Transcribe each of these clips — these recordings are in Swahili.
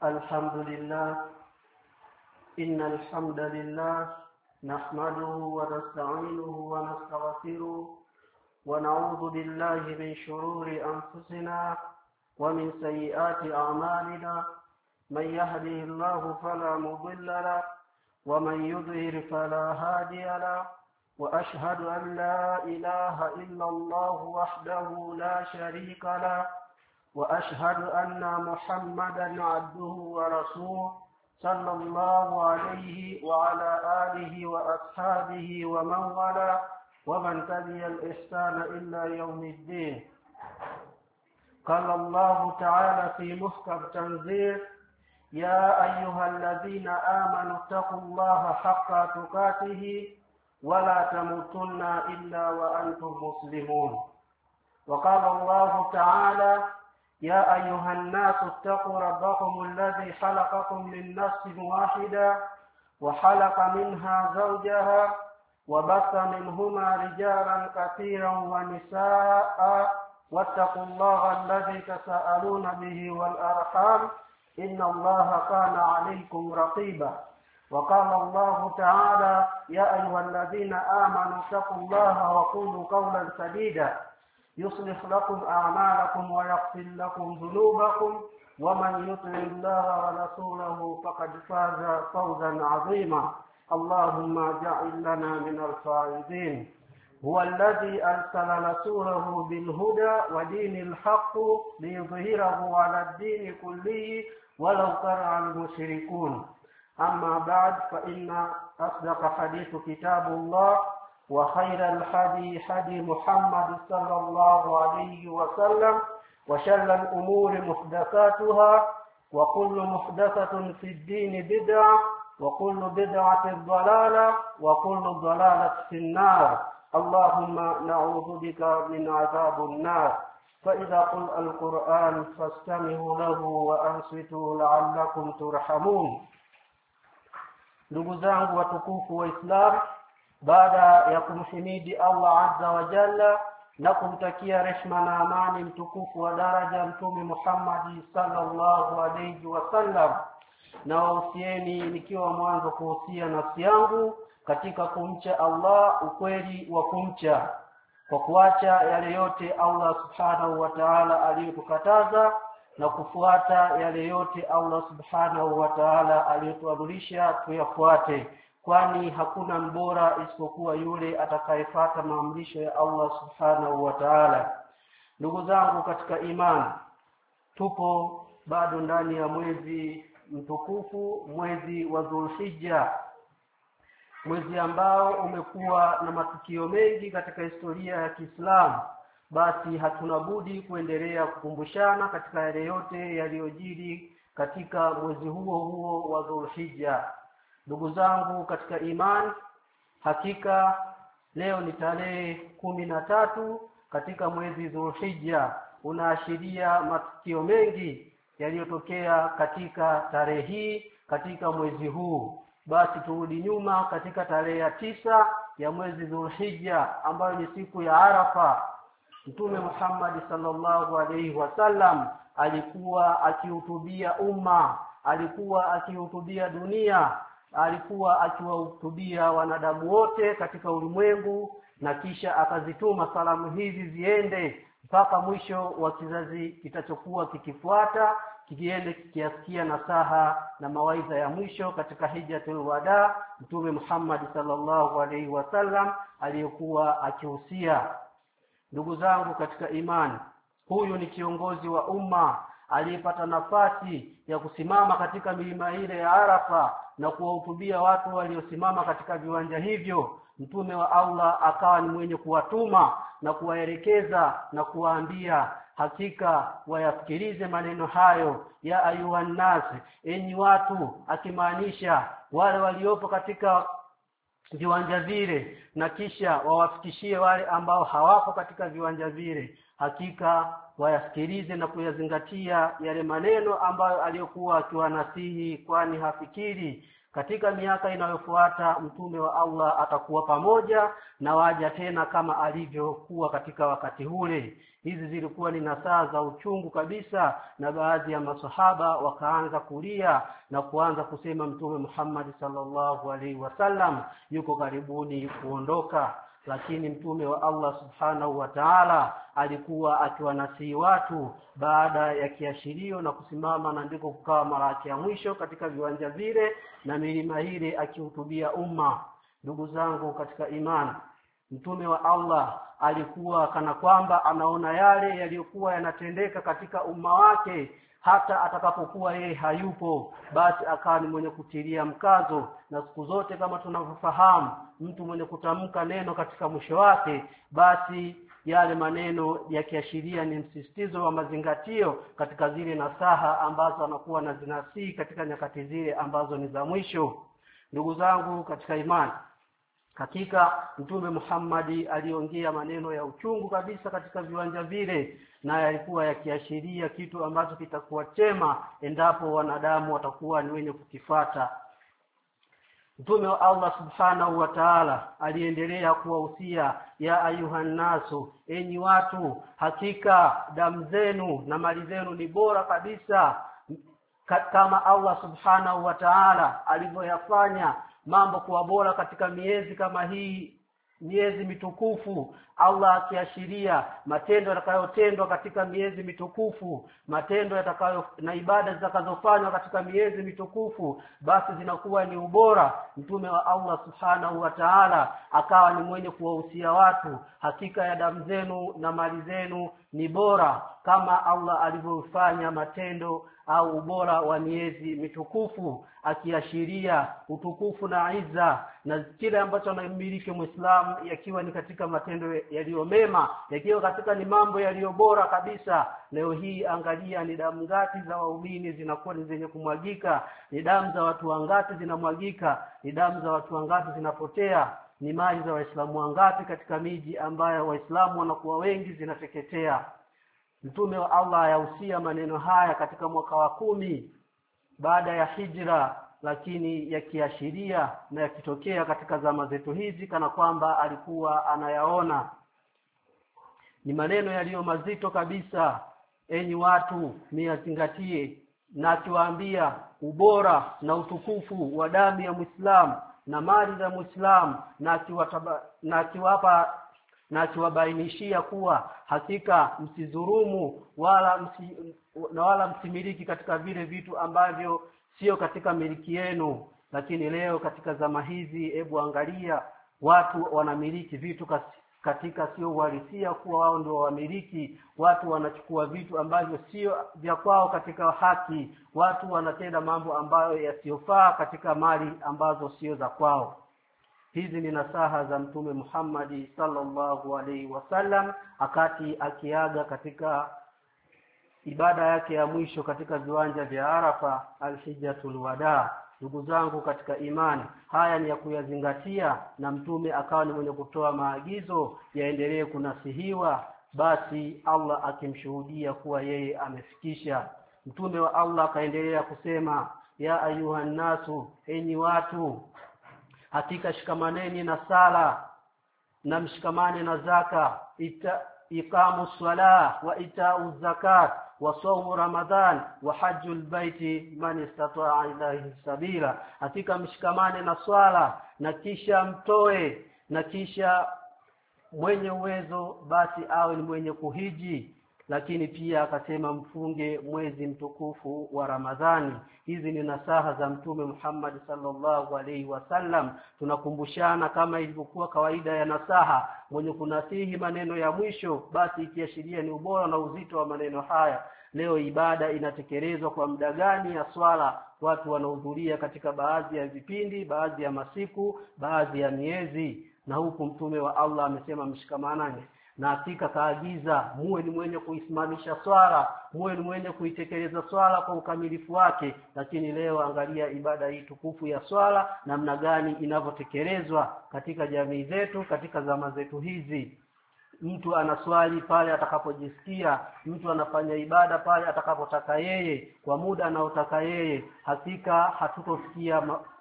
الحمد لله. إن الحمد لله نحمده ونستعينه ونستغفره ونعوذ بالله من شرور أنفسنا ومن سيئات أعمالنا. من يهده الله فلا مضل له ومن يضلل فلا هادي له. وأشهد أن لا إله إلا الله وحده لا شريك له. وأشهد أن محمدا عبده ورسوله صلى الله عليه وعلى آله وأصحابه ومن والاه ومن تبع الإحسان إلى يوم الدين. قال الله تعالى في محكم تنزيل: يا أيها الذين آمنوا اتقوا الله حق تقاته ولا تموتن إلا وأنتم مسلمون. وقال الله تعالى: يا أيها الناس اتقوا ربكم الذي خلقكم من نفس واحدة وخلق منها زوجها وبث منهما رجالا كثيرا ونساء واتقوا الله الذي تساءلون به والأرحام إن الله كان عليكم رقيبا. وقال الله تعالى: يا أيها الذين آمنوا اتقوا الله وقولوا قولا سديدا يصلح لكم أعمالكم ويغفر لكم ذنوبكم ومن يطع الله ورسوله فقد فاز فوزا عظيما. اللهم اجعل لنا من الفائزين. هو الذي أرسل رسوله بالهدى ودين الحق ليظهره على الدين كله ولو كره المشركون. أما بعد، فإن أصدق حديث كتاب الله وخير الحدي حدي محمد صلى الله عليه وسلم وشر الأمور محدثاتها وكل محدثة في الدين بدعة وكل بدعة ضلالة وكل ضلالة في النار. اللهم نعوذ بك من عذاب النار. فإذا قرأ القرآن فاستمعوا له وأنصتوا لعلكم ترحمون. Ndugu zangu watukufu wa Islam, baada ya kumhimidi Allah azza wa jalla na kumtakia rehma na amani mtukufu wa daraja Mtume Muhammad sallallahu alayhi wasallam, na wahusieni nikiwa mwanzo kuhusia nafsi yangu katika kumcha Allah ukweli wa kumcha, kwa kuacha yale yote Allah subhanahu wa ta'ala aliyotukataza na kufuata yale yote Allah subhanahu wa ta'ala aliyotuamrisha tuyafuate, kwani hakuna mbora isipokuwa yule atakayefuata maamrisho ya Allah subhanahu wa ta'ala. Ndugu zangu katika imani, tupo bado ndani ya mwezi mtukufu, mwezi wa Dhulhijja, mwezi ambao umekuwa na matukio mengi katika historia ya Kiislamu. Basi hatuna budi kuendelea kukumbushana katika yale yote yaliyojiri katika mwezi huo wa Dhulhijja. Ndugu zangu katika imani, hakika leo ni tarehe 13 katika mwezi Dhulhijja, unaashiria matukio mengi yaliyotokea katika tarehe hii katika mwezi huu. Basi turudi nyuma katika tarehe ya 9 ya mwezi Dhulhijja ambayo ni siku ya Arafa. Mtume Muhammad sallallahu alaihi wasallam alikuwa akihutubia umma, alikuwa akihutubia dunia, alikuwa akiwahutubia wanadamu wote katika ulimwengu, na kisha akazituma salamu hizi ziende mpaka mwisho wa kizazi kitachokuwa kikifuata, kikiende kikiasikia nasaha na mawaidha ya mwisho katika hijjatul wada Mtume Muhammad sallallahu alaihi wasallam aliyokuwa akihusia. Ndugu zangu katika imani, huyu ni kiongozi wa umma aliyepata nafasi ya kusimama katika milima ile ya Arafa na kuwahutubia watu waliosimama katika viwanja hivyo. Mtume wa Allah akawa ni mwenye kuwatuma na kuwaelekeza na kuwaambia, hakika wayasikilize maneno hayo, ya ayuhan nas, enyi watu, akimaanisha wale waliopo katika viwanja vile, na kisha wawafikishie wale ambao hawapo katika viwanja vile. Hakika wayasikilize na kuyazingatia yale maneno ambayo aliyokuwa akiwanasihi, kwani hafikiri Katika miaka inayofuata mtume wa Allah atakuwa pamoja na waja tena kama alivyokuwa katika wakati ule. Hizi zilikuwa ni nasaha za uchungu kabisa, na baadhi ya masahaba wakaanza kulia na kuanza kusema Mtume Muhammad sallallahu alaihi wasallam yuko karibuni kuondoka. Lakini mtume wa Allah subhanahu wa ta'ala alikuwa akiwanasihi watu baada ya kiashirio na kusimama, na ndiko kukawa mara ya mwisho katika viwanja vile na milima ile akihutubia umma. Ndugu zangu katika imani, mtume wa Allah alikuwa kana kwamba anaona yale yaliyokuwa yanatendeka katika umma wake, hata atakapokuwa yeye hayupo, basi akawa ni mwenye kutilia mkazo. Na siku zote kama tunavyofahamu, mtu mwenye kutamka neno katika mwisho wake, basi yale maneno yakiashiria ni msisitizo wa mazingatio katika zile nasaha ambazo anakuwa na zinasihi katika nyakati zile ambazo ni za mwisho. Ndugu zangu katika imani, hakika Mtume Muhammad aliongea maneno ya uchungu kabisa katika viwanja vile, na yalikuwa yakiashiria kitu ambacho kitakuwa chema endapo wanadamu watakuwa ni wenye kukifuata. Mtume wa Allah subhanahu wa ta'ala aliendelea kuwahusia, ya ayuhan nasu, enyi watu, hakika damu zenu na mali zenu ni bora kabisa, kama Allah subhanahu wa ta'ala alivyoyafanya mambo kuwa bora katika miezi kama hii, miezi mitukufu. Allah akiashiria matendo yatakayotendwa katika miezi mitukufu, matendo yatakayo na ibada zitakazofanywa katika miezi mitukufu, basi zinakuwa ni ubora. Mtume wa Allah subhanahu wa ta'ala akawa ni mwenye kuwahusia watu, hakika ya damu zenu na mali zenu ni bora kama Allah alivyofanya matendo au ubora wa miezi mitukufu, akiashiria utukufu na izza na kile ambacho anamiliki Muislamu, yakiwa ni katika matendo yaliyo mema, yakiwa katika ni mambo yaliyo bora kabisa. Leo hii angalia ni damu ngapi za waumini zinakuwa ni zenye kumwagika, ni damu za watu wangapi zinamwagika, ni damu za watu wangapi zinapotea, ni mali za Waislamu wangapi katika miji ambayo Waislamu wanakuwa wengi zinateketea. Mtume wa Allah ayahusia maneno haya katika mwaka wa 10 baada ya hijra, lakini yakiashiria na yakitokea katika zama zetu hizi kana kwamba alikuwa anayaona. Ni maneno yaliyo mazito kabisa. Enyi watu, miyazingatie, na akiwaambia ubora na utukufu wa damu ya Muislamu na mali za Muislamu, na akiwabainishia kuwa hakika msidhulumu wala msimiliki katika vile vitu ambavyo sio katika miliki yenu. Lakini leo katika zama hizi, hebu angalia, watu wanamiliki vitu katika sio uhalisia kuwa wao ndio wamiliki. Watu wanachukua vitu ambavyo sio vya kwao katika haki. Watu wanatenda mambo ambayo yasiyofaa katika mali ambazo sio za kwao. Hizi ni nasaha za Mtume Muhammad sallallahu alaihi wasallam akati akiaga katika ibada yake ya mwisho katika viwanja vya Arafa, al-Hijjatul Wada. Ndugu zangu katika imani, haya ni ya kuyazingatia, na mtume akawa ni mwenye kutoa maagizo yaendelee kunasihiwa, basi Allah akimshuhudia kuwa yeye amefikisha. Mtume wa Allah akaendelea kusema, ya ayuhan nasu, enyi watu, hakika shikamaneni na sala na mshikamane na zaka, iqamu salah wa itau zakat wa sawm Ramadhan wa hajjul baiti man istata'a ilayhi sabila. Hakika mshikamane na swala na kisha mtoe, na kisha mwenye uwezo basi awe ni mwenye kuhiji. Lakini pia akasema mfunge mwezi mtukufu wa Ramadhani. Hizi ni nasaha za Mtume Muhammad sallallahu alaihi wasallam. Tunakumbushana kama ilivyokuwa kawaida ya nasaha, mwenye kunasihi maneno ya mwisho basi ikiashiria ni ubora na uzito wa maneno haya. Leo ibada inatekelezwa kwa muda gani ya swala? Watu wanahudhuria katika baadhi ya vipindi, baadhi ya masiku, baadhi ya miezi, na huku Mtume wa Allah amesema mshikamanane, na hakika kaagiza muwe ni mwenye kuisimamisha swala, muwe ni mwenye kuitekeleza swala kwa ukamilifu wake. Lakini leo angalia ibada hii tukufu ya swala namna gani inavyotekelezwa katika jamii zetu, katika zama zetu hizi. mtu anaswali pale atakapojisikia, mtu anafanya ibada pale atakapotaka yeye, kwa muda anaotaka yeye, hakika hatutofikia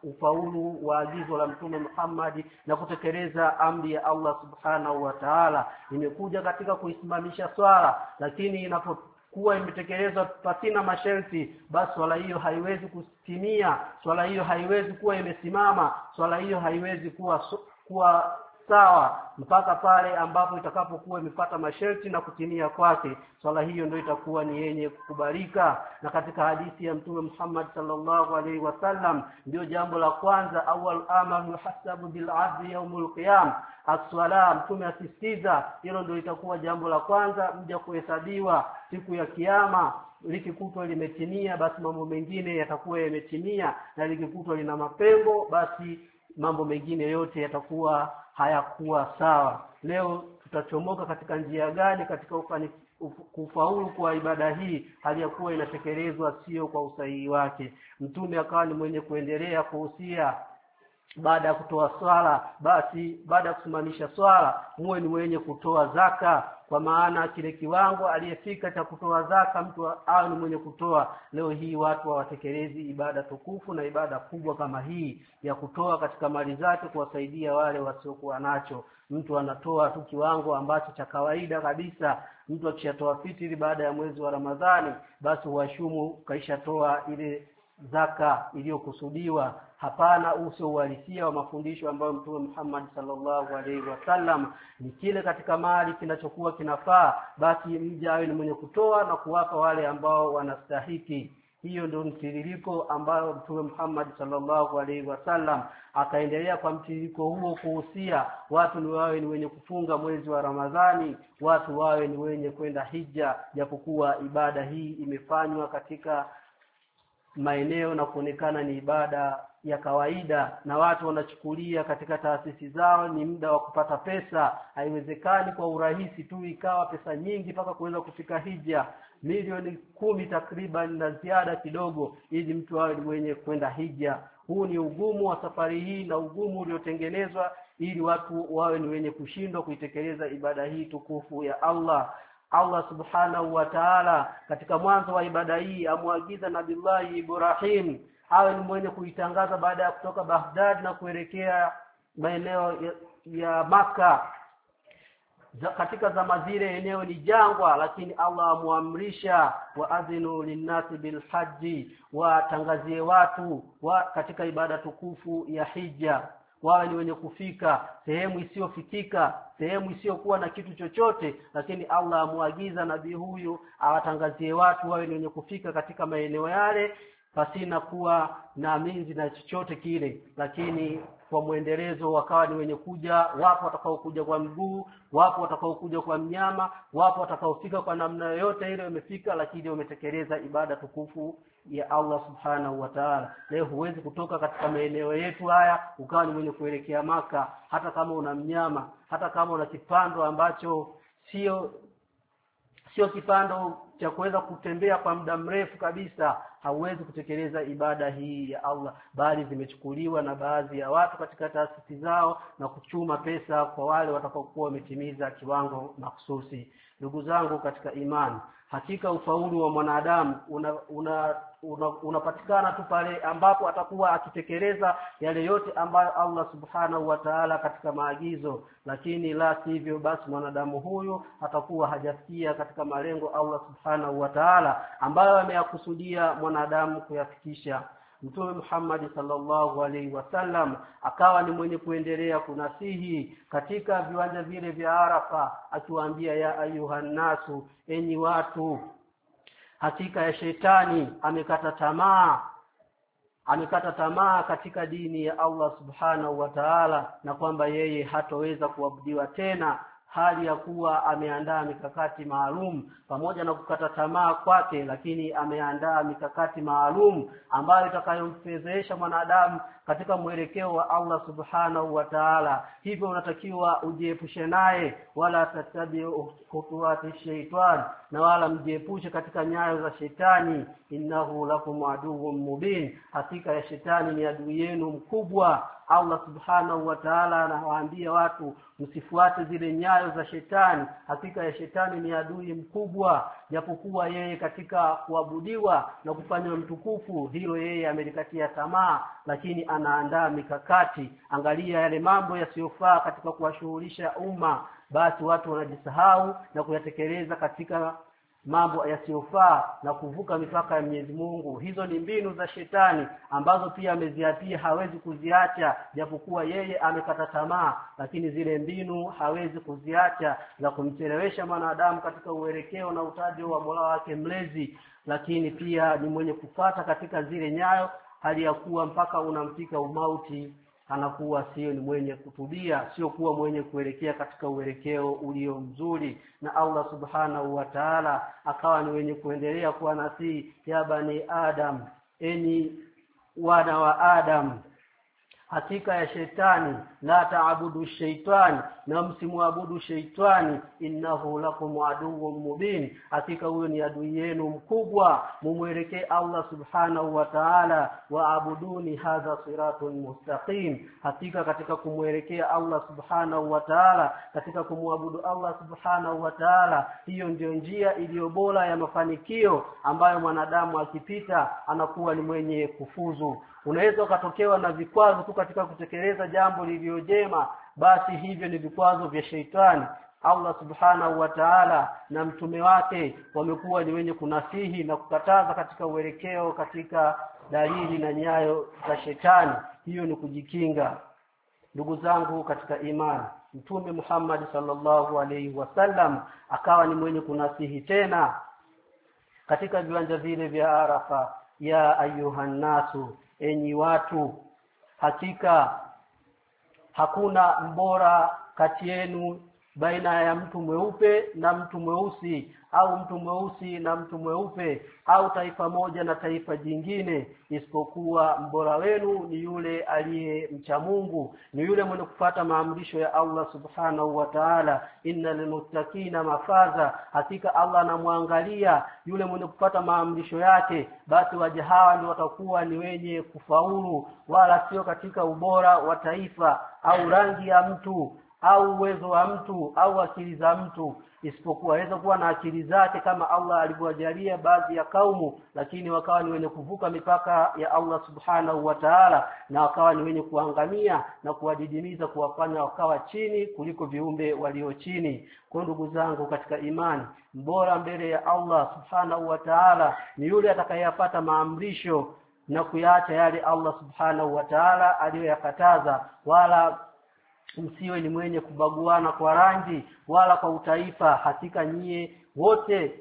ufaulu wa agizo la Mtume Muhammad na kutekeleza amri ya Allah subhanahu wa ta'ala. Imekuja katika kuisimamisha swala, lakini inapokuwa imetekelezwa pasina masharti, basi swala hiyo haiwezi kutimia, swala hiyo haiwezi kuwa imesimama, swala hiyo haiwezi kuwa sawa mpaka pale ambapo itakapokuwa imepata masharti na kutimia kwake, swala hiyo ndio itakuwa ni yenye kukubalika. Na katika hadithi ya Mtume Muhammad sallallahu alaihi wasallam, ndio jambo la kwanza, awwal amal muhasabu bil adli yawmul qiyam as-salam. Mtume asisitiza hilo ndio itakuwa jambo la kwanza mja kuhesabiwa siku ya kiyama. Likikutwa limetimia, basi mambo mengine yatakuwa yametimia, na likikutwa lina mapengo, basi mambo mengine yote yatakuwa hayakuwa sawa. Leo tutachomoka katika njia gani katika kufaulu kwa ibada hii, hali ya kuwa inatekelezwa sio kwa usahihi wake? Mtume akawa ni mwenye kuendelea kuhusia baada ya kutoa swala, basi baada ya kusimamisha swala muwe ni mwenye kutoa zaka, kwa maana kile kiwango aliyefika cha kutoa zaka mtu awe ni mwenye kutoa. Leo hii watu hawatekelezi ibada tukufu na ibada kubwa kama hii ya kutoa katika mali zake kuwasaidia wale wasiokuwa nacho. Mtu anatoa tu kiwango ambacho cha kawaida kabisa. Mtu akishatoa fitri baada ya mwezi wa Ramadhani, basi huashumu kaishatoa ile zaka iliyokusudiwa. Hapana, uso uhalisia wa mafundisho ambayo Mtume Muhammad sallallahu alaihi wasallam ni kile katika mali kinachokuwa kinafaa, basi mja awe ni mwenye kutoa na kuwapa wale ambao wanastahiki. Hiyo ndio mtiririko ambao Mtume Muhammad sallallahu alaihi wasallam akaendelea kwa mtiririko huo kuhusia watu ni wawe ni wenye kufunga mwezi wa Ramadhani, watu wawe ni wenye kwenda hija, japokuwa ibada hii imefanywa katika maeneo na kuonekana ni ibada ya kawaida, na watu wanachukulia katika taasisi zao ni muda wa kupata pesa. Haiwezekani kwa urahisi tu ikawa pesa nyingi mpaka kuweza kufika hija, milioni 10 takriban na ziada kidogo, ili mtu awe mwenye kwenda hija. Huu ni ugumu wa safari hii na ugumu uliotengenezwa ili watu wawe ni wenye kushindwa kuitekeleza ibada hii tukufu ya Allah. Allah subhanahu wa ta'ala katika mwanzo wa ibada hii amwagiza Nabii Ibrahim awe ni mwenye kuitangaza baada ya kutoka Baghdad na kuelekea maeneo ya Maka. Katika zama zile eneo ni jangwa, lakini Allah amuamrisha waadhinu linnasi bilhaji, watangazie watu katika ibada tukufu ya hija, wawe ni wenye kufika sehemu isiyofikika, sehemu isiyokuwa na kitu chochote, lakini Allah amuagiza nabii huyu awatangazie watu wawe ni wenye kufika katika maeneo yale pasina kuwa na minzi na chochote kile. Lakini kwa muendelezo wakawa ni wenye kuja, wapo watakao kuja kwa mguu, wapo watakao kuja kwa mnyama, wapo watakaofika kwa namna yoyote ile wamefika, lakini wametekeleza ibada tukufu ya Allah subhanahu wa ta'ala. Leo huwezi kutoka katika maeneo yetu haya ukawa ni mwenye kuelekea Maka, hata kama una mnyama, hata kama una kipando ambacho sio kipando cha kuweza kutembea kwa muda mrefu kabisa, hauwezi kutekeleza ibada hii ya Allah, bali zimechukuliwa na baadhi ya watu katika taasisi zao na kuchuma pesa kwa wale watakaokuwa wametimiza kiwango mahsusi. Ndugu zangu katika imani, hakika ufaulu wa mwanadamu unapatikana tu pale ambapo atakuwa akitekeleza yale yote ambayo Allah subhanahu wa ta'ala katika maagizo, lakini la sivyo basi mwanadamu huyu atakuwa hajafikia katika malengo Allah subhanahu wa ta'ala ambayo ameyakusudia mwanadamu kuyafikisha. Mtume Muhammad sallallahu alaihi wasallam akawa ni mwenye kuendelea kunasihi katika viwanja vile vya Arafa, akiwaambia ya ayuhan nasu, enyi watu, hakika ya shetani amekata tamaa katika dini ya Allah subhanahu wa ta'ala, na kwamba yeye hatoweza kuabudiwa tena, hali ya kuwa ameandaa mikakati maalum. Pamoja na kukata tamaa kwake, lakini ameandaa mikakati maalum ambayo itakayomfezesha mwanadamu katika mwelekeo wa Allah subhanahu wa ta'ala. Hivyo unatakiwa ujiepushe naye, wala tatabi khutuwati shaitan, na wala mjiepushe katika nyayo za shetani. Innahu lakum aduwwun mubin, hakika ya shetani ni adui yenu mkubwa Allah subhanahu wa ta'ala anawaambia watu msifuate zile nyayo za shetani. Hakika ya shetani ni adui mkubwa, japokuwa yeye katika kuabudiwa na kufanywa mtukufu hilo yeye amelikatia tamaa, lakini anaandaa mikakati. Angalia yale mambo yasiyofaa katika kuwashughulisha umma, basi watu wanajisahau na kuyatekeleza katika mambo yasiyofaa na kuvuka mipaka ya Mwenyezi Mungu. Hizo ni mbinu za shetani ambazo pia ameziatia, hawezi kuziacha, japokuwa yeye amekata tamaa, lakini zile mbinu hawezi kuziacha za kumchelewesha mwanadamu katika uelekeo na utajo wa Mola wake mlezi. Lakini pia ni mwenye kufata katika zile nyayo, hali ya kuwa mpaka unamfika umauti anakuwa sio ni mwenye kutubia, sio kuwa mwenye kuelekea katika uelekeo ulio mzuri. Na Allah subhanahu wa ta'ala akawa ni wenye kuendelea kuwa nasi, ya bani Adam, eni wana wa Adam, hakika ya shetani, la taabudu shaitani, na msimuabudu shaitani, innahu lakum aduwwun mubin, hakika huyo ni adui yenu mkubwa. Mumwelekee Allah subhanahu wa ta'ala, waabuduni hadha siratun mustaqim. Hakika katika kumwelekea Allah subhanahu wa ta'ala, katika kumwabudu Allah subhanahu wa ta'ala, hiyo ndio njia iliyo bora ya mafanikio ambayo mwanadamu akipita anakuwa ni mwenye kufuzu. Unaweza ukatokewa na vikwazo tu katika kutekeleza jambo lililo jema, basi hivyo ni vikwazo vya sheitani. Allah subhanahu wa ta'ala na mtume wake wamekuwa ni wenye kunasihi na kukataza katika uelekeo katika dalili na nyayo za shetani. Hiyo ni kujikinga. Ndugu zangu katika imani, Mtume Muhammad sallallahu alaihi wasallam akawa ni mwenye kunasihi tena katika viwanja vile vya Arafa, ya ayuhan nasu, enyi watu, hakika hakuna mbora kati yenu baina ya mtu mweupe na mtu mweusi, au mtu mweusi na mtu mweupe, au taifa moja na taifa jingine, isipokuwa mbora wenu ni yule aliye mcha Mungu, ni yule mwenye kufuata maamrisho ya Allah subhanahu wa ta'ala. Innal muttaqina mafaza, hakika Allah anamwangalia yule mwenye kufuata maamrisho yake, basi waja hawa ndio watakuwa ni wenye kufaulu, wala sio katika ubora wa taifa au rangi ya mtu au uwezo wa mtu au akili za mtu, isipokuwa aweza kuwa na akili zake kama Allah alivyojalia baadhi ya kaumu, lakini wakawa ni wenye kuvuka mipaka ya Allah subhanahu wa ta'ala, na wakawa ni wenye kuangamia na kuwadidimiza, kuwafanya wakawa chini kuliko viumbe walio chini. Kwa ndugu zangu katika imani, mbora mbele ya Allah subhanahu wa ta'ala ni yule atakayeyapata maamrisho na kuyaacha yale Allah subhanahu wa ta'ala aliyoyakataza. Wala msiwe ni mwenye kubaguana kwa rangi wala kwa utaifa. Hakika nyie wote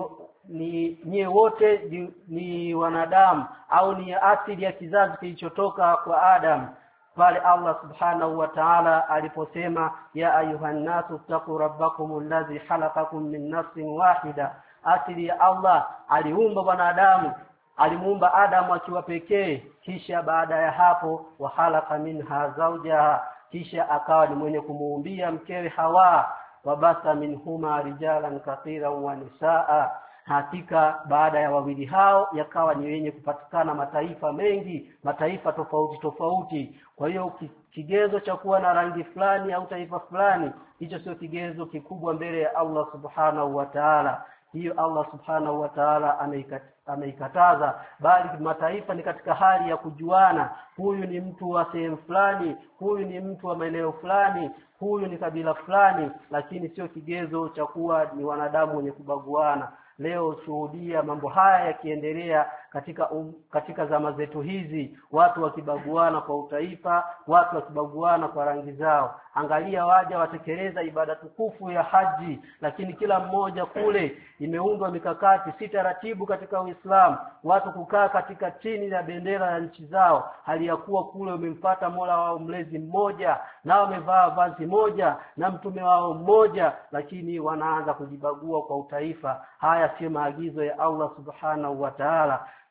ni wanadamu, au ni asili ya kizazi kilichotoka kwa Adam. Pale Allah subhanahu wa ta'ala aliposema, ya ayuhan nasu taqu rabbakum alladhi khalaqakum min nafsin wahida, asili ya Allah aliumba wanadamu, alimuumba Adamu akiwa pekee, kisha baada ya hapo wa khalaqa minha zawjaha, kisha akawa ni mwenye kumuumbia mkewe Hawa, wabasa minhuma rijalan kathiran wa nisaa. Hakika baada ya wawili hao yakawa ni wenye kupatikana mataifa mengi, mataifa tofauti tofauti. Kwa hiyo kigezo cha kuwa na rangi fulani au taifa fulani, hicho sio kigezo kikubwa mbele ya Allah subhanahu wa ta'ala. Hiyo Allah subhanahu wa ta'ala ameikataza, bali mataifa ni katika hali ya kujuana. Huyu ni mtu wa sehemu fulani, huyu ni mtu wa maeneo fulani, huyu ni kabila fulani, lakini sio kigezo cha kuwa ni wanadamu wenye kubaguana. Leo shuhudia mambo haya yakiendelea katika zama zetu hizi, watu wakibaguana kwa utaifa, watu wakibaguana kwa rangi zao. Angalia waja watekeleza ibada tukufu ya haji, lakini kila mmoja kule imeundwa mikakati, si taratibu katika Uislamu, watu kukaa katika chini ya bendera ya nchi zao, hali ya kuwa kule wamemfuata Mola wao mlezi mmoja, na wamevaa vazi moja na mtume wao mmoja, lakini wanaanza kujibagua kwa utaifa. Haya sio maagizo ya Allah subhanahu wa ta'ala.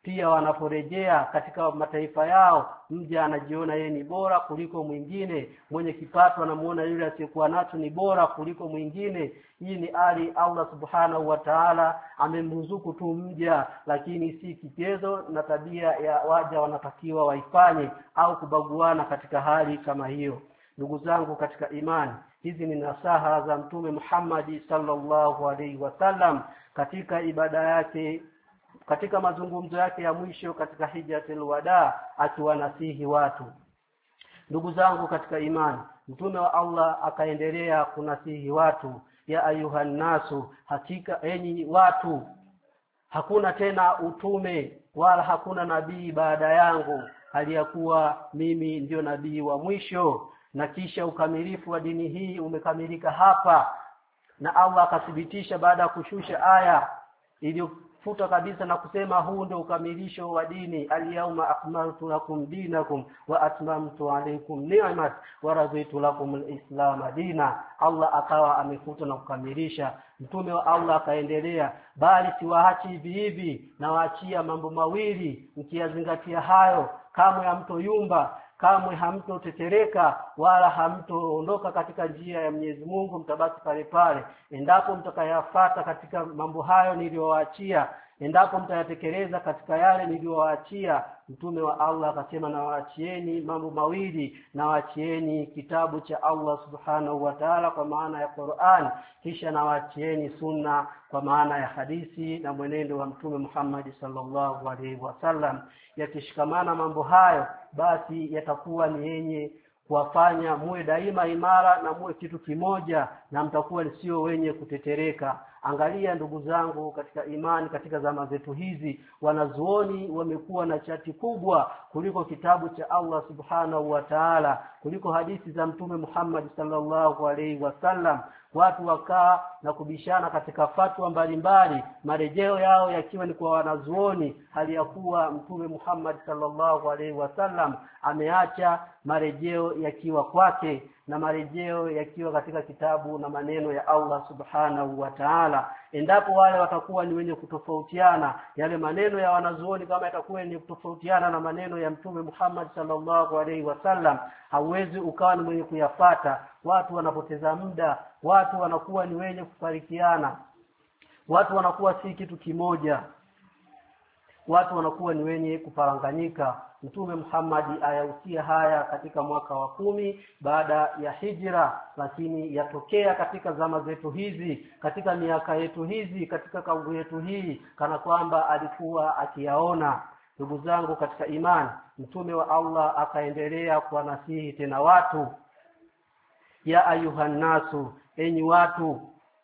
pia wanaporejea katika mataifa yao, mja anajiona yeye ni bora kuliko mwingine, mwenye kipato anamuona yule asiyekuwa nacho ni bora kuliko mwingine. Hii ni hali Allah subhanahu wa ta'ala amemruzuku tu mja, lakini si kigezo na tabia ya waja wanatakiwa waifanye au kubaguana katika hali kama hiyo. Ndugu zangu katika imani, hizi ni nasaha za Mtume Muhammad sallallahu alaihi wasallam katika ibada yake, katika mazungumzo yake ya mwisho katika hijjatul wada, akiwanasihi watu. Ndugu zangu katika imani, Mtume wa Allah akaendelea kunasihi watu, ya ayuhan nasu, hakika enyi watu, hakuna tena utume wala hakuna nabii baada yangu, aliyakuwa mimi ndio nabii wa mwisho, na kisha ukamilifu wa dini hii umekamilika hapa. Na Allah akathibitisha baada ya kushusha aya iliyofuta kabisa na kusema huu ndio ukamilisho wa dini, al-yawma akmaltu lakum dinakum wa atmamtu alaykum ni'mati wa raditu lakum al-islam dina. Allah akawa amefuta na kukamilisha. Mtume wa Allah akaendelea, bali siwaachi hivi hivi, na waachia mambo mawili, mkiyazingatia hayo kamwe hamtoyumba, kamwe hamtotetereka, wala hamtoondoka katika njia ya Mwenyezi Mungu, mtabaki pale pale endapo mtakayafuata katika mambo hayo niliyowaachia, endapo mtayatekeleza katika yale niliyowaachia. Mtume wa Allah akasema, na waachieni mambo mawili, na waachieni kitabu cha Allah subhanahu wa ta'ala kwa maana ya Qur'an, kisha na waachieni sunna kwa maana ya hadithi na mwenendo wa Mtume Muhammad sallallahu alaihi wasallam. Yakishikamana mambo hayo, basi yatakuwa ni yenye kuwafanya muwe daima imara na muwe kitu kimoja, na mtakuwa sio wenye kutetereka. Angalia ndugu zangu katika imani, katika zama zetu hizi wanazuoni wamekuwa na chati kubwa kuliko kitabu cha Allah subhanahu wa ta'ala, kuliko hadithi za Mtume Muhammad sallallahu alaihi wasallam. Watu wakaa na kubishana katika fatwa mbalimbali, marejeo yao yakiwa ni kwa wanazuoni, hali ya kuwa Mtume Muhammad sallallahu alaihi wasallam ameacha marejeo yakiwa kwake, na marejeo yakiwa katika kitabu na maneno ya Allah subhanahu wa ta'ala. Endapo wale watakuwa ni wenye kutofautiana, yale maneno ya wanazuoni kama yatakuwa ni kutofautiana na maneno ya Mtume Muhammad sallallahu alaihi wasallam, hauwezi ukawa ni mwenye kuyafata. Watu wanapoteza muda, watu wanakuwa ni wenye kufarikiana, watu wanakuwa si kitu kimoja, watu wanakuwa ni wenye kuparanganyika. Mtume Muhammad ayahusia haya katika mwaka wa 10 baada ya hijra, lakini yatokea katika zama zetu hizi, katika miaka yetu hizi, katika kaungu yetu hii, kana kwamba alikuwa akiyaona. Ndugu zangu katika imani, Mtume wa Allah akaendelea kuwanasihi tena watu, ya ayuhan nasu, enyi watu,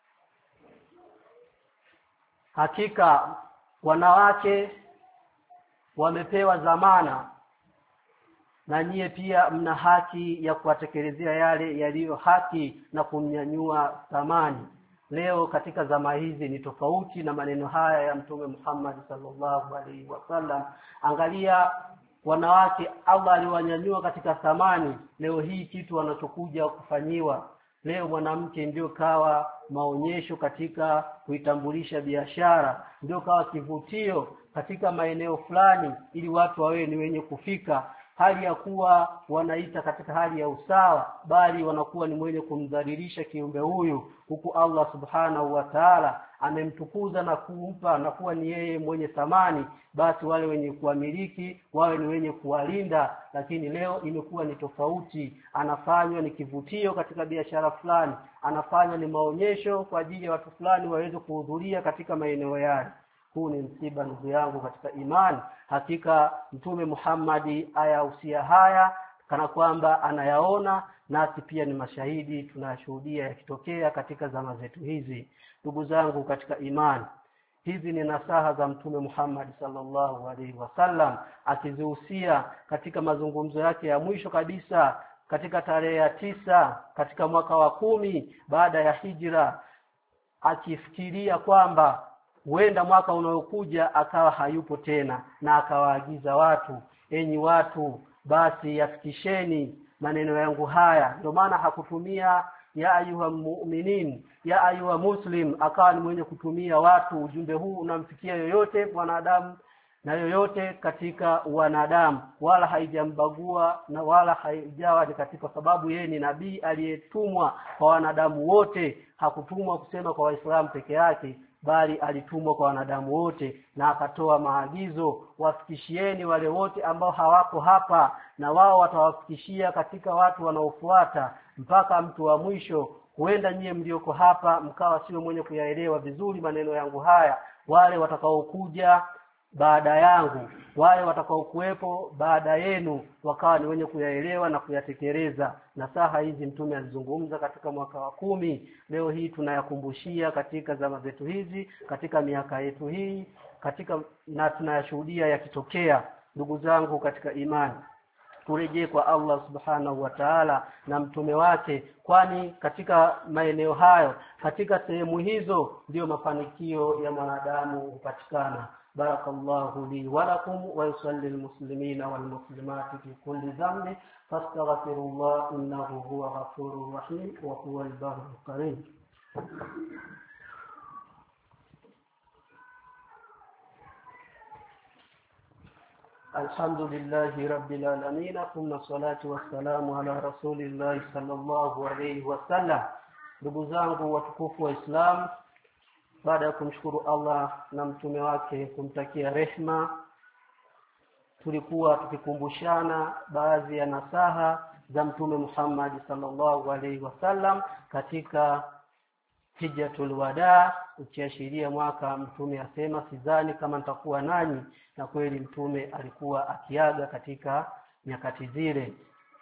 hakika wanawake wamepewa zamana, na nyie pia mna haki ya kuwatekelezea yale yaliyo haki na kumnyanyua thamani. Leo katika zama hizi ni tofauti na maneno haya ya Mtume Muhammad sallallahu alaihi wasallam. Angalia wanawake Allah aliwanyanyua katika thamani, leo hii kitu wanachokuja kufanyiwa. Leo mwanamke ndio kawa maonyesho katika kuitambulisha biashara, ndio kawa kivutio katika maeneo fulani ili watu wawe ni wenye kufika, hali ya kuwa wanaita katika hali ya usawa, bali wanakuwa ni mwenye kumdhalilisha kiumbe huyu, huku Allah subhanahu wa ta'ala amemtukuza na kumpa na kuwa ni yeye mwenye thamani. Basi wale wenye kuamiliki wawe ni wenye kuwalinda. Lakini leo imekuwa ni tofauti, anafanywa ni kivutio katika biashara fulani, anafanywa ni maonyesho kwa ajili ya watu fulani waweze kuhudhuria katika maeneo yale. Huu ni msiba ndugu yangu katika imani. Hakika Mtume Muhammad ayahusia haya kana kwamba anayaona, nasi pia ni mashahidi tunashuhudia yakitokea katika zama zetu hizi. Ndugu zangu katika imani, hizi ni nasaha za Mtume Muhammad sallallahu alaihi wasallam, akizihusia katika mazungumzo yake ya mwisho kabisa katika tarehe ya 9 katika mwaka wa 10 baada ya hijra, akifikiria kwamba huenda mwaka unaokuja akawa hayupo tena, na akawaagiza watu, enyi watu, basi yafikisheni maneno yangu haya. Ndio maana hakutumia ya ayuha mu'minin, ya ayuha muslim, akawa ni mwenye kutumia watu. Ujumbe huu unamfikia yoyote mwanadamu na yoyote katika wanadamu, wala haijambagua na wala haijawa ni katika sababu yeye ni nabii aliyetumwa kwa wanadamu wote. Hakutumwa kusema kwa Waislamu peke yake, bali alitumwa kwa wanadamu wote, na akatoa maagizo, wafikishieni wale wote ambao hawapo hapa, na wao watawafikishia katika watu wanaofuata mpaka mtu wa mwisho. Huenda nyie mlioko hapa mkawa sio mwenye kuyaelewa vizuri maneno yangu haya, wale watakaokuja baada yangu, wale watakaokuwepo baada yenu wakawa ni wenye kuyaelewa na kuyatekeleza. Na saha hizi mtume alizungumza katika mwaka wa 10. Leo hii tunayakumbushia katika zama zetu hizi, katika miaka yetu hii, na tunayashuhudia yakitokea. Ndugu zangu katika imani, turejee kwa Allah subhanahu wa ta'ala na mtume wake, kwani katika maeneo hayo, katika sehemu hizo ndio mafanikio ya mwanadamu hupatikana. Barakallahu li wa lakum wa yusalli almuslimina wal muslimati fi kulli dhanbi fastaghfirullah innahu huwa ghafurur rahim wa huwa al-barrul karim. Alhamdulillahi rabbil alamin, thumma salatu wassalamu ala rasulillahi sallallahu alayhi wasallam. Ndugu zangu watukufu wa Islam, baada ya kumshukuru Allah na mtume wake kumtakia rehma, tulikuwa tukikumbushana baadhi ya nasaha za mtume Muhammad sallallahu alayhi wasallam katika Hijjatul Wada, ukiashiria mwaka mtume asema sidhani kama nitakuwa nanyi, na kweli mtume alikuwa akiaga katika nyakati zile.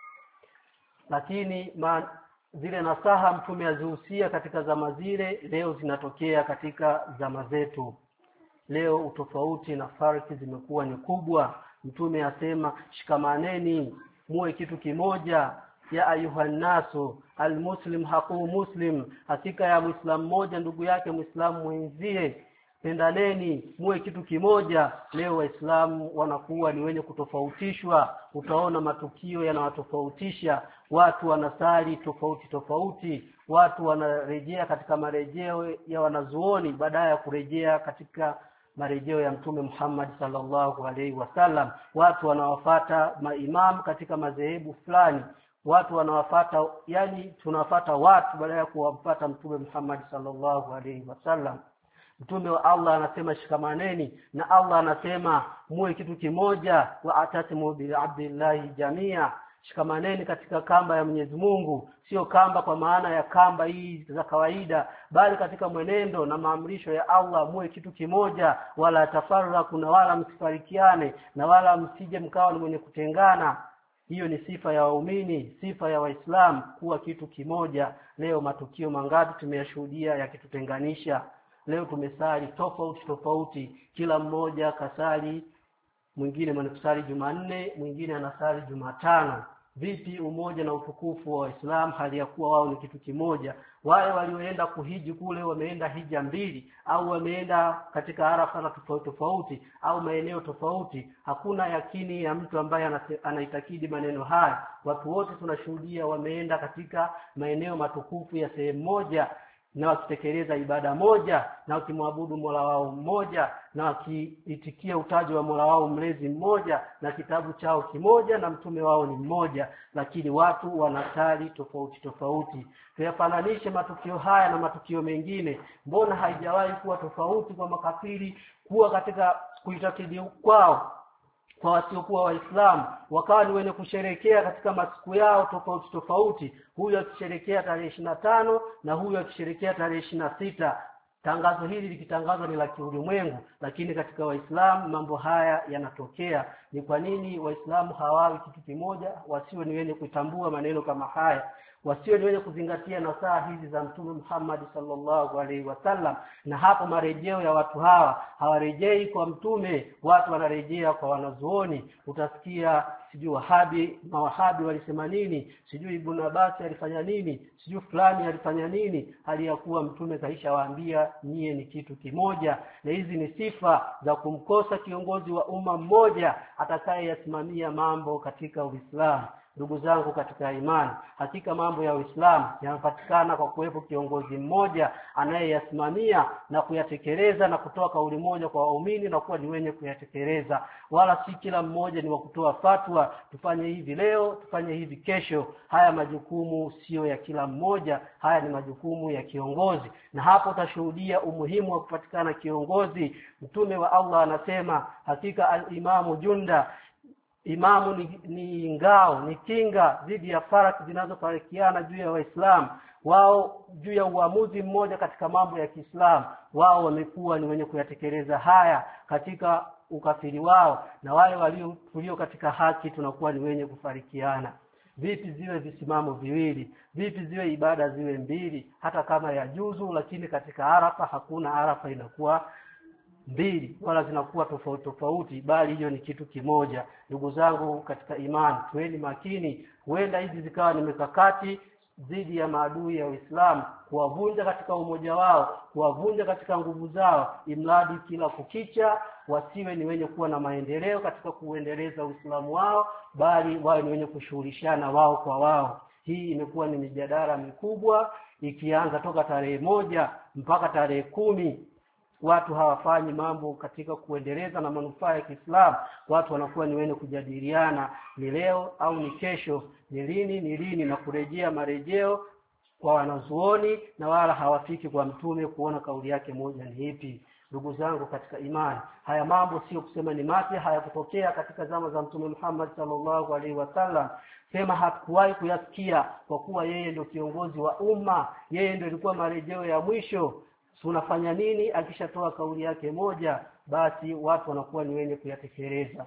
Lakini zile nasaha mtume azihusia katika zama zile leo zinatokea katika zama zetu. Leo utofauti na fariki zimekuwa ni kubwa. Mtume asema shikamaneni muwe kitu kimoja, ya ayuhan nasu almuslim haqu muslim, hakika ya muislamu mmoja ndugu yake muislamu mwenzie, pendaneni muwe kitu kimoja. Leo waislamu wanakuwa ni wenye kutofautishwa. Utaona matukio yanawatofautisha, watu wanasali tofauti, watu wanarejea katika marejeo ya wanazuoni badala ya kurejea katika marejeo ya mtume Muhammad sallallahu alaihi wasallam. Watu wanawafuata maimamu katika madhehebu fulani, watu wanawafuata, yani tunafuata watu badala ya kuwafuata mtume Muhammad sallallahu alaihi wasallam. Mtume wa Allah anasema shikamaneni, na Allah anasema muwe kitu kimoja, wa atasimu bi abdillahi jamia, shikamaneni katika kamba ya Mwenyezi Mungu. Sio kamba kwa maana ya kamba hii za kawaida, bali katika mwenendo na maamrisho ya Allah muwe kitu kimoja, wala tafarraku, na wala msifarikiane, na wala msije mkawa ni mwenye kutengana. Hiyo ni sifa ya waumini, sifa ya Waislamu, kuwa kitu kimoja. Leo matukio mangapi tumeyashuhudia yakitutenganisha. Leo tumesali tofauti, kila mmoja kasali, mwingine mwanasali Jumanne, mwingine anasali Jumatano. Vipi umoja na utukufu wa Waislamu hali ya kuwa wao ni kitu kimoja? Wale walioenda kuhiji kule wameenda hija mbili, au wameenda katika Arafa na tofauti au maeneo tofauti. Hakuna yakini ya mtu ambaye anaitakidi maneno haya. Watu wote tunashuhudia wameenda katika maeneo matukufu ya sehemu moja, na wakitekeleza ibada moja, na wakimwabudu Mola wao mmoja, na wakiitikia utaji wa Mola wao mlezi mmoja, na kitabu chao kimoja, na mtume wao ni mmoja. Lakini watu wanasali tofauti. Tuyafananishe matukio haya na matukio mengine. Mbona haijawahi kuwa tofauti kwa makafiri kuwa katika kuitakidi kwao kwa wasiokuwa Waislamu, wakawa ni wenye kusherekea katika masiku yao tofauti. Huyu akisherekea tarehe 25 na huyu akisherekea tarehe 26. Tangazo hili likitangazwa ni la kiulimwengu, lakini katika Waislamu mambo haya yanatokea. Ni kwa nini Waislamu hawawi kitu kimoja? Wasiwe ni wenye kutambua maneno kama haya, wasiwe ni wenye kuzingatia nasaha hizi za mtume Muhammad sallallahu alaihi wasallam. Na hapo marejeo ya watu hawa hawarejei kwa mtume, watu wanarejea kwa wanazuoni. Utasikia sijui mawahabi walisema nini, sijui Ibn Abbas alifanya nini, sijui fulani alifanya nini, hali ya kuwa mtume kaisha waambia nyie ni kitu kimoja. Na hizi ni sifa za kumkosa kiongozi wa umma mmoja atakayeyasimamia mambo katika Uislamu. Ndugu zangu katika imani, hakika mambo ya Uislamu yanapatikana kwa kuwepo kiongozi mmoja anayeyasimamia na kuyatekeleza na kutoa kauli moja kwa waumini na kuwa ni wenye kuyatekeleza, wala si kila mmoja ni wa kutoa fatwa, tufanye hivi leo, tufanye hivi kesho. Haya majukumu sio ya kila mmoja, haya ni majukumu ya kiongozi. Na hapo utashuhudia umuhimu wa kupatikana kiongozi. Mtume wa Allah anasema, hakika al-imamu junda, imamu ni ngao, ni kinga dhidi ya faraki zinazofarikiana juu ya Waislamu. Wao juu ya uamuzi mmoja katika mambo ya Kiislamu, wao wamekuwa ni wenye kuyatekeleza haya katika ukafiri wao, na wale walio katika haki tunakuwa ni wenye kufarikiana. Vipi ziwe visimamo viwili, vipi ziwe ibada ziwe mbili, hata kama ya juzu, lakini katika Arafa hakuna Arafa inakuwa mbili wala zinakuwa tofauti tofauti, bali hiyo ni kitu kimoja. Ndugu zangu katika imani, tuweni makini, huenda hizi zikawa ni mikakati dhidi ya maadui ya Uislamu, kuwavunja katika umoja wao, kuwavunja katika nguvu zao, imradi kila kukicha wasiwe ni wenye kuwa na maendeleo katika kuendeleza Uislamu wao, bali wao ni wenye kushughulishana wao kwa wao. Hii imekuwa ni mijadala mikubwa, ikianza toka tarehe 1 mpaka tarehe 10. Watu hawafanyi mambo katika kuendeleza na manufaa ya Kiislamu. Watu wanakuwa ni wenye kujadiliana, ni leo au ni kesho, ni lini, na kurejea marejeo kwa wanazuoni, na wala hawafiki kwa mtume kuona kauli yake moja ni ipi. Ndugu zangu katika imani, haya mambo sio kusema ni mapya, hayakutokea katika zama za Mtume Muhammad sallallahu alaihi wasallam. Sema hakuwahi kuyasikia, kwa kuwa yeye ndio kiongozi wa umma, yeye ndio alikuwa marejeo ya mwisho. Tunafanya nini akishatoa kauli yake moja? Basi watu wanakuwa ni wenye kuyatekeleza.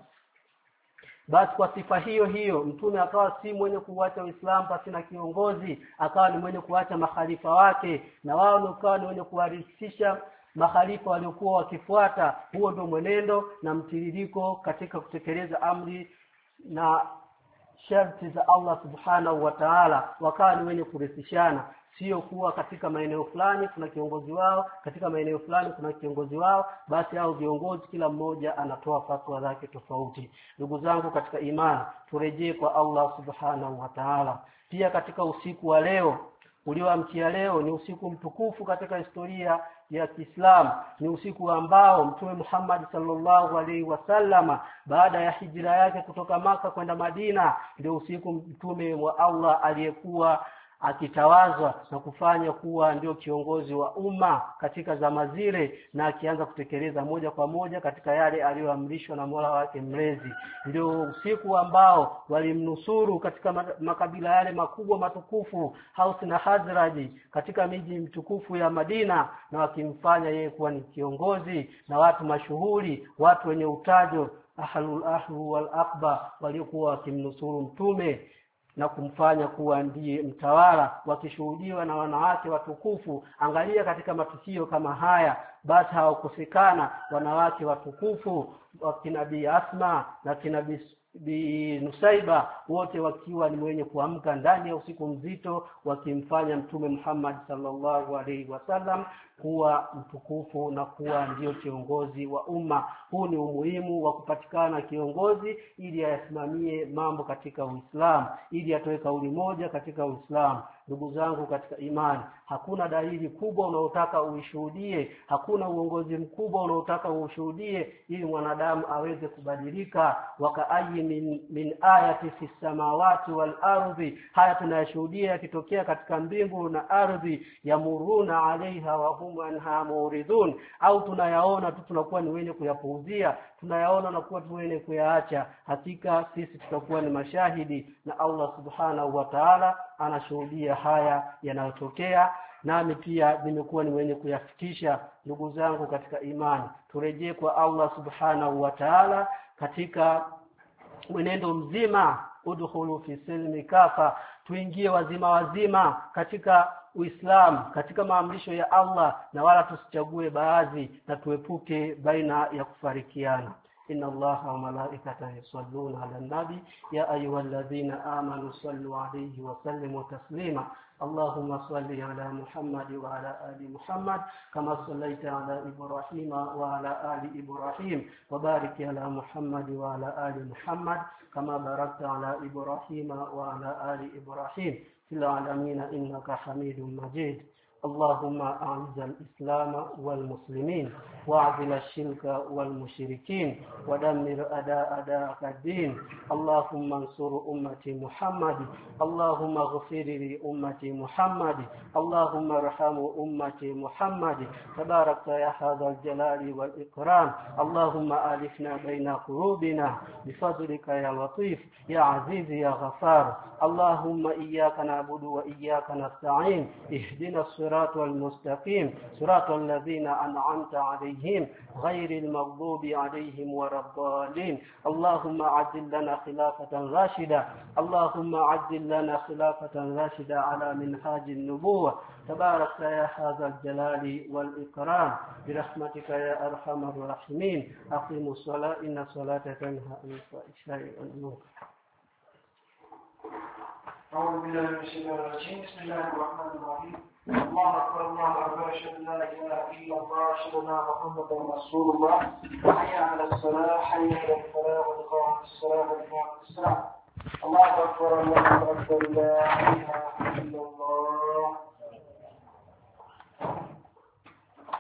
Basi kwa sifa hiyo hiyo mtume akawa si mwenye kuacha Uislamu pasi na kiongozi, akawa ni mwenye kuacha makhalifa wake, na wao wakawa ni wenye kuwarithisha makhalifa waliokuwa wakifuata. Huo ndio mwenendo na mtiririko katika kutekeleza amri na sharti za Allah subhanahu wa ta'ala. Wakawa ni wenye kurithishana, sio kuwa katika maeneo fulani kuna kiongozi wao, katika maeneo fulani kuna kiongozi wao, basi hao viongozi kila mmoja anatoa fatwa zake tofauti. Ndugu zangu katika imani, turejee kwa Allah subhanahu wa ta'ala. Pia katika usiku wa leo ulioamkia leo, ni usiku mtukufu katika historia ya Kiislamu. Ni usiku ambao Mtume Muhammad sallallahu alaihi wasallama baada ya hijra yake kutoka Maka kwenda Madina, ndio usiku mtume wa Allah aliyekuwa akitawazwa na kufanya kuwa ndio kiongozi wa umma katika zama zile, na akianza kutekeleza moja kwa moja katika yale aliyoamrishwa na Mola wake mlezi. Ndio usiku ambao walimnusuru katika makabila yale makubwa matukufu, Aus na Khazraj, katika miji mtukufu ya Madina, na wakimfanya yeye kuwa ni kiongozi, na watu mashuhuri, watu wenye utajo, ahlul ahlu wal aqba, waliokuwa wakimnusuru mtume na kumfanya kuwa ndiye mtawala, wakishuhudiwa na wanawake watukufu. Angalia katika matukio kama haya, basi hawakosekana wanawake watukufu, wakina Bi Asma na kina Bi Nusaiba, wote wakiwa ni wenye kuamka ndani ya usiku mzito, wakimfanya Mtume Muhammad sallallahu alaihi wasallam kuwa mtukufu na kuwa ndio kiongozi wa umma. Huu ni umuhimu wa kupatikana kiongozi ili ayasimamie mambo katika Uislamu, ili atoe kauli moja katika Uislamu. Ndugu zangu katika imani, hakuna dalili kubwa unaotaka uishuhudie, hakuna uongozi mkubwa unaotaka uushuhudie ili mwanadamu aweze kubadilika. Wakaayi min ayati fis samawati wal ardhi, haya tunayashuhudia yakitokea katika mbingu na ardhi, yamuruna alaiha wa hum anha muridun. Au tunayaona tu tunakuwa ni wenye kuyapuuzia, tunayaona na kuwa wenye kuyaacha. Hakika sisi tutakuwa ni mashahidi, na Allah subhanahu wa ta'ala anashuhudia haya yanayotokea, nami pia nimekuwa ni wenye kuyafikisha. Ndugu zangu katika imani, turejee kwa Allah subhanahu wa ta'ala katika mwenendo mzima, udkhulu fi silmi kafa, tuingie wazima katika Uislamu, katika maamrisho ya Allah, na wala tusichague baadhi, na tuepuke baina ya kufarikiana. Inna Allaha wa malaikatahu yusalluna 'alan nabi ya ayyuhalladhina amanu sallu 'alayhi wa sallimu taslima. اللهم صل على محمد وعلى آل محمد كما صليت على إبراهيم وعلى آل إبراهيم وبارك على محمد وعلى آل محمد كما باركت على إبراهيم وعلى آل إبراهيم في العالمين إنك حميد مجيد. اللهم أعز الإسلام والمسلمين وأعذل الشرك والمشركين ودمر أعداءك الدين. اللهم انصر أمة محمد. اللهم اغفر لأمة محمد. اللهم ارحم أمة محمد. تبارك يا هذا الجلال والإكرام. اللهم ألفنا بين قلوبنا بفضلك يا لطيف يا عزيز يا غفار. اللهم إياك نعبد وإياك نستعين. اهدنا الصراط المستقيم صراط الذين أنعمت عليهم غير المغضوب عليهم ولا الضالين. اللهم عجل لنا خلافة راشدة. اللهم عجل لنا خلافة راشدة على منهاج النبوة. تبارك يا هذا الجلال والإكرام برحمتك يا أرحم الراحمين. أقيموا الصلاة إن الصلاة تنهى عن الفحشاء والمنكر. أعوذ بالله من الشيطان الرجيم. بسم الله الرحمن الرحيم. الله أكبر الله أكبر أشهد أن لا إله إلا الله أشهد أن محمدا رسول الله. حي على الصلاة حي على الفلاح قد قامت الصلاة قد قامت الصلاة. الله أكبر الله أكبر لا إله إلا الله